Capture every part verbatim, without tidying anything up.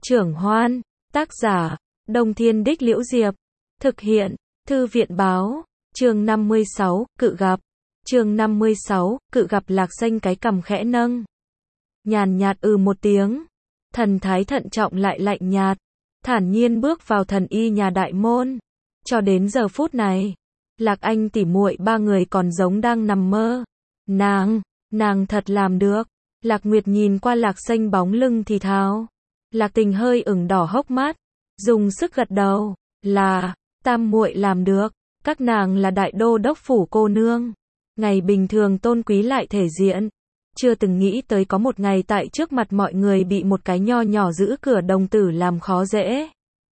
Trưởng Hoan, tác giả, Đông Thiên Đích Liễu Diệp, thực hiện, Thư viện Báo, chương năm mươi sáu, cự gặp, chương năm mươi sáu, cự gặp. Lạc Xanh cái cằm khẽ nâng, nhàn nhạt ừ một tiếng, thần thái thận trọng lại lạnh nhạt, thản nhiên bước vào thần y nhà đại môn. Cho đến giờ phút này, Lạc Anh tỉ muội ba người còn giống đang nằm mơ. Nàng, nàng thật làm được. Lạc Nguyệt nhìn qua Lạc Xanh bóng lưng thì thào. Lạc Tình hơi ửng đỏ hốc mắt, dùng sức gật đầu, là, tam muội làm được, các nàng là đại đô đốc phủ cô nương. Ngày bình thường tôn quý lại thể diện, chưa từng nghĩ tới có một ngày tại trước mặt mọi người bị một cái nho nhỏ giữ cửa đồng tử làm khó dễ.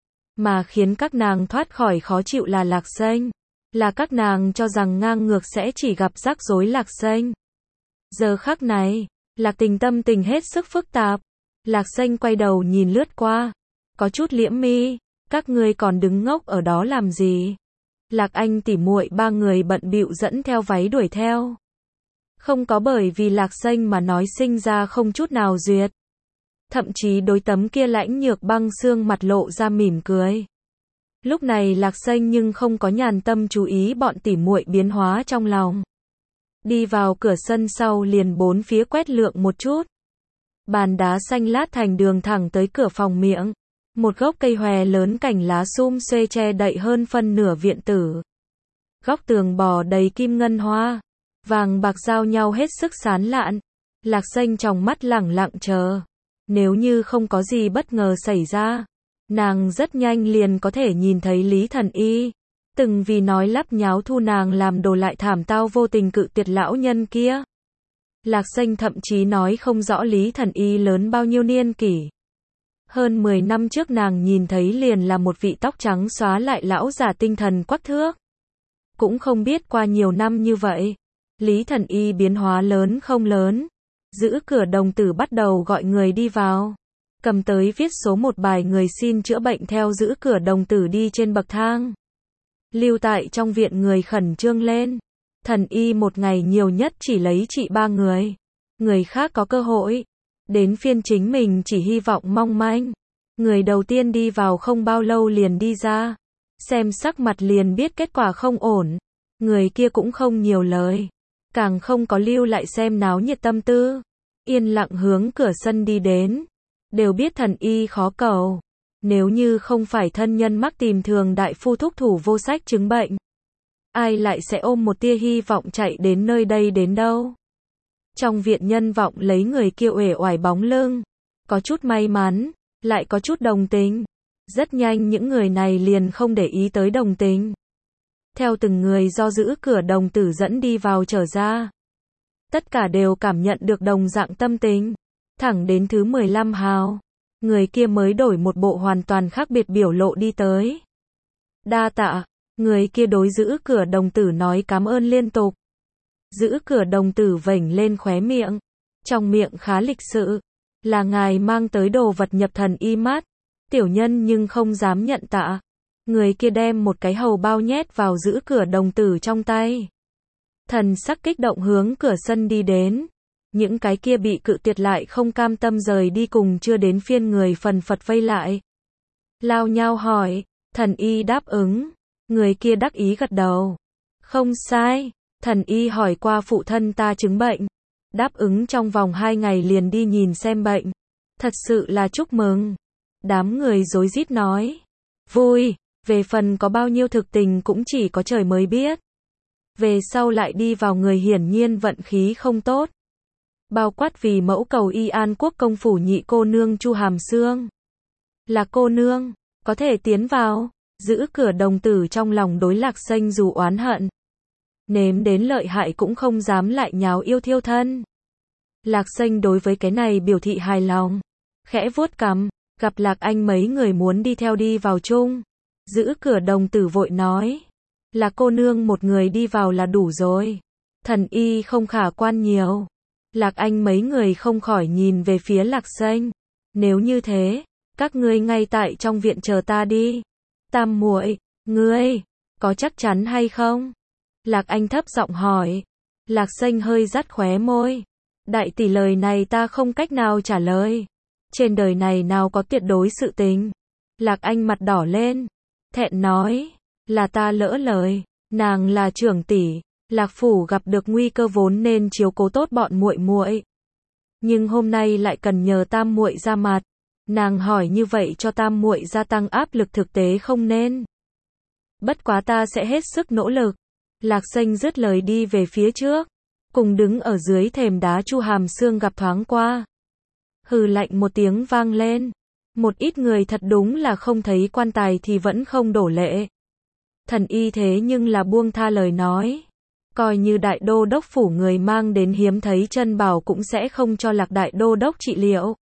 Mà khiến các nàng thoát khỏi khó chịu là Lạc Xanh, là các nàng cho rằng ngang ngược sẽ chỉ gặp rắc rối Lạc Xanh. Giờ khắc này, Lạc Tình tâm tình hết sức phức tạp. Lạc Xanh quay đầu nhìn lướt qua, có chút liễm mi, các ngươi còn đứng ngốc ở đó làm gì? Lạc Anh tỉ muội ba người bận bịu dẫn theo váy đuổi theo. Không có bởi vì Lạc Xanh mà nói sinh ra không chút nào duyệt. Thậm chí đối tấm kia lãnh nhược băng xương mặt lộ ra mỉm cười. Lúc này Lạc Xanh nhưng không có nhàn tâm chú ý bọn tỉ muội biến hóa trong lòng. Đi vào cửa sân sau liền bốn phía quét lượng một chút. Bàn đá xanh lát thành đường thẳng tới cửa phòng miệng. Một gốc cây hòe lớn cành lá sum xuê che đậy hơn phân nửa viện tử. Góc tường bò đầy kim ngân hoa, vàng bạc giao nhau hết sức sán lạn. Lạc Xanh trong mắt lẳng lặng chờ. Nếu như không có gì bất ngờ xảy ra, nàng rất nhanh liền có thể nhìn thấy Lý Thần Y. Từng vì nói lắp nháo thu nàng làm đồ lại thảm tao vô tình cự tuyệt lão nhân kia. Lạc Xanh thậm chí nói không rõ Lý Thần Y lớn bao nhiêu niên kỷ. Hơn mười năm trước nàng nhìn thấy liền là một vị tóc trắng xóa lại lão già tinh thần quắc thước. Cũng không biết qua nhiều năm như vậy, Lý Thần Y biến hóa lớn không lớn. Giữ cửa đồng tử bắt đầu gọi người đi vào. Cầm tới viết số một bài người xin chữa bệnh theo giữ cửa đồng tử đi trên bậc thang. Lưu tại trong viện người khẩn trương lên. Thần y một ngày nhiều nhất chỉ lấy trị ba người. Người khác có cơ hội. Đến phiên chính mình chỉ hy vọng mong manh. Người đầu tiên đi vào không bao lâu liền đi ra. Xem sắc mặt liền biết kết quả không ổn. Người kia cũng không nhiều lời. Càng không có lưu lại xem náo nhiệt tâm tư. Yên lặng hướng cửa sân đi đến. Đều biết thần y khó cầu. Nếu như không phải thân nhân mắc tìm thường đại phu thúc thủ vô sách chứng bệnh, ai lại sẽ ôm một tia hy vọng chạy đến nơi đây đến đâu. Trong viện nhân vọng lấy người kia uể oải bóng lưng. Có chút may mắn, lại có chút đồng tình. Rất nhanh những người này liền không để ý tới đồng tình. Theo từng người do giữ cửa đồng tử dẫn đi vào trở ra. Tất cả đều cảm nhận được đồng dạng tâm tình. Thẳng đến thứ mười lăm hào. Người kia mới đổi một bộ hoàn toàn khác biệt biểu lộ đi tới. Đa tạ. Người kia đối giữ cửa đồng tử nói cảm ơn liên tục. Giữ cửa đồng tử vểnh lên khóe miệng. Trong miệng khá lịch sự. Là ngài mang tới đồ vật nhập thần y mát. Tiểu nhân nhưng không dám nhận tạ. Người kia đem một cái hầu bao nhét vào giữ cửa đồng tử trong tay. Thần sắc kích động hướng cửa sân đi đến. Những cái kia bị cự tuyệt lại không cam tâm rời đi cùng chưa đến phiên người phần phật vây lại. Lao nhau hỏi, thần y đáp ứng. Người kia đắc ý gật đầu. Không sai, thần y hỏi qua phụ thân ta chứng bệnh. Đáp ứng trong vòng hai ngày liền đi nhìn xem bệnh. Thật sự là chúc mừng. Đám người rối rít nói. Vui, về phần có bao nhiêu thực tình cũng chỉ có trời mới biết. Về sau lại đi vào người hiển nhiên vận khí không tốt. Bao quát vì mẫu cầu y an quốc công phủ nhị cô nương Chu Hàm Sương. Là cô nương, có thể tiến vào. Giữ cửa đồng tử trong lòng đối Lạc Xanh dù oán hận. Nếm đến lợi hại cũng không dám lại nháo yêu thiêu thân. Lạc Xanh đối với cái này biểu thị hài lòng. Khẽ vuốt cằm, gặp Lạc Anh mấy người muốn đi theo đi vào chung. Giữ cửa đồng tử vội nói. Là cô nương một người đi vào là đủ rồi. Thần y không khả quan nhiều. Lạc Anh mấy người không khỏi nhìn về phía Lạc Xanh. Nếu như thế, các ngươi ngay tại trong viện chờ ta đi. Tam muội, ngươi, có chắc chắn hay không? Lạc Anh thấp giọng hỏi. Lạc Xanh hơi rắt khóe môi. Đại tỷ lời này ta không cách nào trả lời. Trên đời này nào có tuyệt đối sự tình. Lạc Anh mặt đỏ lên, thẹn nói, là ta lỡ lời, nàng là trưởng tỷ, Lạc phủ gặp được nguy cơ vốn nên chiếu cố tốt bọn muội muội. Nhưng hôm nay lại cần nhờ tam muội ra mặt. Nàng hỏi như vậy cho tam muội gia tăng áp lực thực tế không nên. Bất quá ta sẽ hết sức nỗ lực. Lạc Xanh dứt lời đi về phía trước, cùng đứng ở dưới thềm đá Chu Hàm Xương gặp thoáng qua. Hừ lạnh một tiếng vang lên. Một ít người thật đúng là không thấy quan tài thì vẫn không đổ lệ. Thần y thế nhưng là buông tha lời nói. Coi như đại đô đốc phủ người mang đến hiếm thấy chân bảo cũng sẽ không cho Lạc đại đô đốc trị liệu.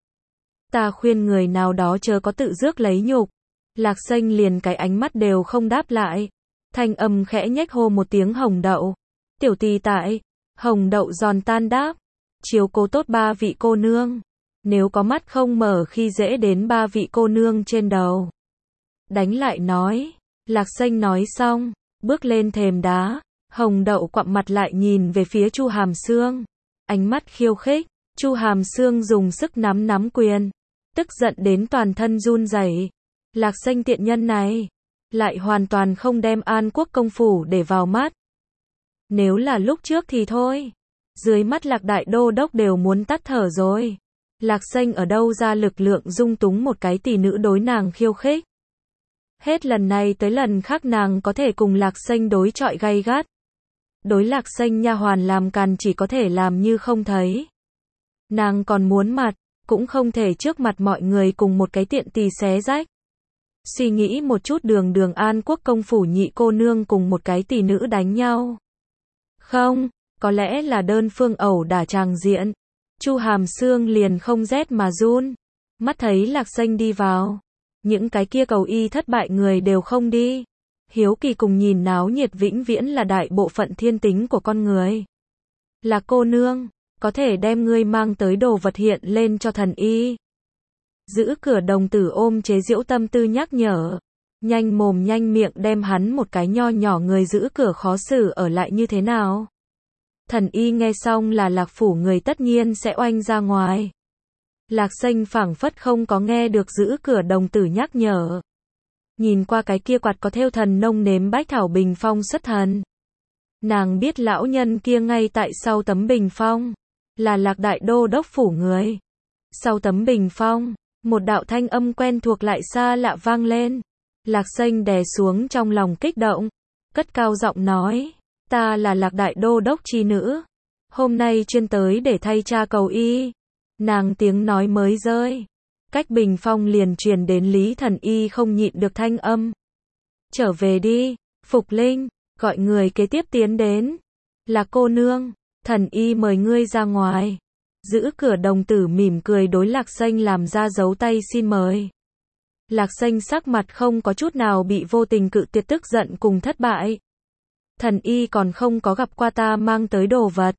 Ta khuyên người nào đó chớ có tự rước lấy nhục. Lạc Xanh liền cái ánh mắt đều không đáp lại. Thanh âm khẽ nhếch hô một tiếng Hồng Đậu. Tiểu tỳ tại. Hồng Đậu giòn tan đáp. Chiếu cố tốt ba vị cô nương. Nếu có mắt không mở khi dễ đến ba vị cô nương trên đầu. Đánh lại nói. Lạc Xanh nói xong, bước lên thềm đá. Hồng Đậu quặm mặt lại nhìn về phía Chu Hàm Xương. Ánh mắt khiêu khích. Chu Hàm Xương dùng sức nắm nắm quyền. Tức giận đến toàn thân run rẩy. Lạc Xanh tiện nhân này. Lại hoàn toàn không đem An Quốc công phủ để vào mắt. Nếu là lúc trước thì thôi. Dưới mắt Lạc đại đô đốc đều muốn tắt thở rồi. Lạc Xanh ở đâu ra lực lượng dung túng một cái tỷ nữ đối nàng khiêu khích. Hết lần này tới lần khác nàng có thể cùng Lạc Xanh đối chọi gay gắt. Đối Lạc Xanh nha hoàn làm càn chỉ có thể làm như không thấy. Nàng còn muốn mặt, cũng không thể trước mặt mọi người cùng một cái tiện tỳ xé rách. Suy nghĩ một chút đường đường An Quốc công phủ nhị cô nương cùng một cái tỷ nữ đánh nhau. Không, có lẽ là đơn phương ẩu đả tràng diện. Chu Hàm Xương liền không rét mà run. Mắt thấy Lạc Xanh đi vào. Những cái kia cầu y thất bại người đều không đi. Hiếu kỳ cùng nhìn náo nhiệt vĩnh viễn là đại bộ phận thiên tính của con người. Là cô nương, có thể đem ngươi mang tới đồ vật hiện lên cho thần y. Giữ cửa đồng tử ôm chế giễu tâm tư nhắc nhở. Nhanh mồm nhanh miệng đem hắn một cái nho nhỏ người giữ cửa khó xử ở lại như thế nào. Thần y nghe xong là Lạc phủ người tất nhiên sẽ oanh ra ngoài. Lạc Xanh phảng phất không có nghe được giữ cửa đồng tử nhắc nhở. Nhìn qua cái kia quạt có thêu thần nông nếm bách thảo bình phong xuất thần. Nàng biết lão nhân kia ngay tại sau tấm bình phong. Là Lạc đại đô đốc phủ người. Sau tấm bình phong, một đạo thanh âm quen thuộc lại xa lạ vang lên. Lạc Xanh đè xuống trong lòng kích động. Cất cao giọng nói. Ta là Lạc đại đô đốc chi nữ. Hôm nay chuyên tới để thay cha cầu y. Nàng tiếng nói mới rơi. Cách bình phong liền truyền đến Lý thần y không nhịn được thanh âm. Trở về đi, Phục Linh, gọi người kế tiếp tiến đến. Là cô nương, thần y mời ngươi ra ngoài. Giữ cửa đồng tử mỉm cười đối Lạc Xanh làm ra dấu tay xin mời. Lạc Xanh sắc mặt không có chút nào bị vô tình cự tuyệt tức giận cùng thất bại. Thần y còn không có gặp qua ta mang tới đồ vật.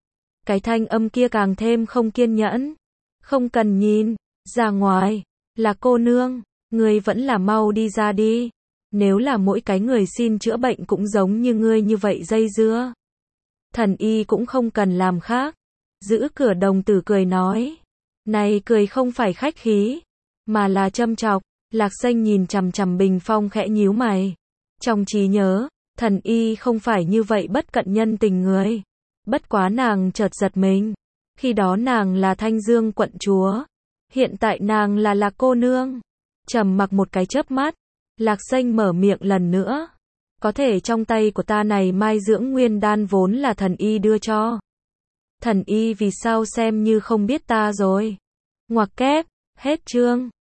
Cái thanh âm kia càng thêm không kiên nhẫn. Không cần nhìn, ra ngoài, là cô nương, ngươi vẫn là mau đi ra đi. Nếu là mỗi cái người xin chữa bệnh cũng giống như ngươi như vậy dây dưa. Thần y cũng không cần làm khác. Giữ cửa đồng tử cười nói. Này cười không phải khách khí, mà là châm chọc. Lạc Xanh nhìn chằm chằm bình phong khẽ nhíu mày. Trong trí nhớ, thần y không phải như vậy bất cận nhân tình người. Bất quá nàng chợt giật mình. Khi đó nàng là Thanh Dương quận chúa. Hiện tại nàng là Lạc cô nương. Trầm mặc một cái chớp mắt. Lạc Xanh mở miệng lần nữa. Có thể trong tay của ta này mai dưỡng nguyên đan vốn là thần y đưa cho. Thần y vì sao xem như không biết ta rồi. Ngoặc kép, hết chương.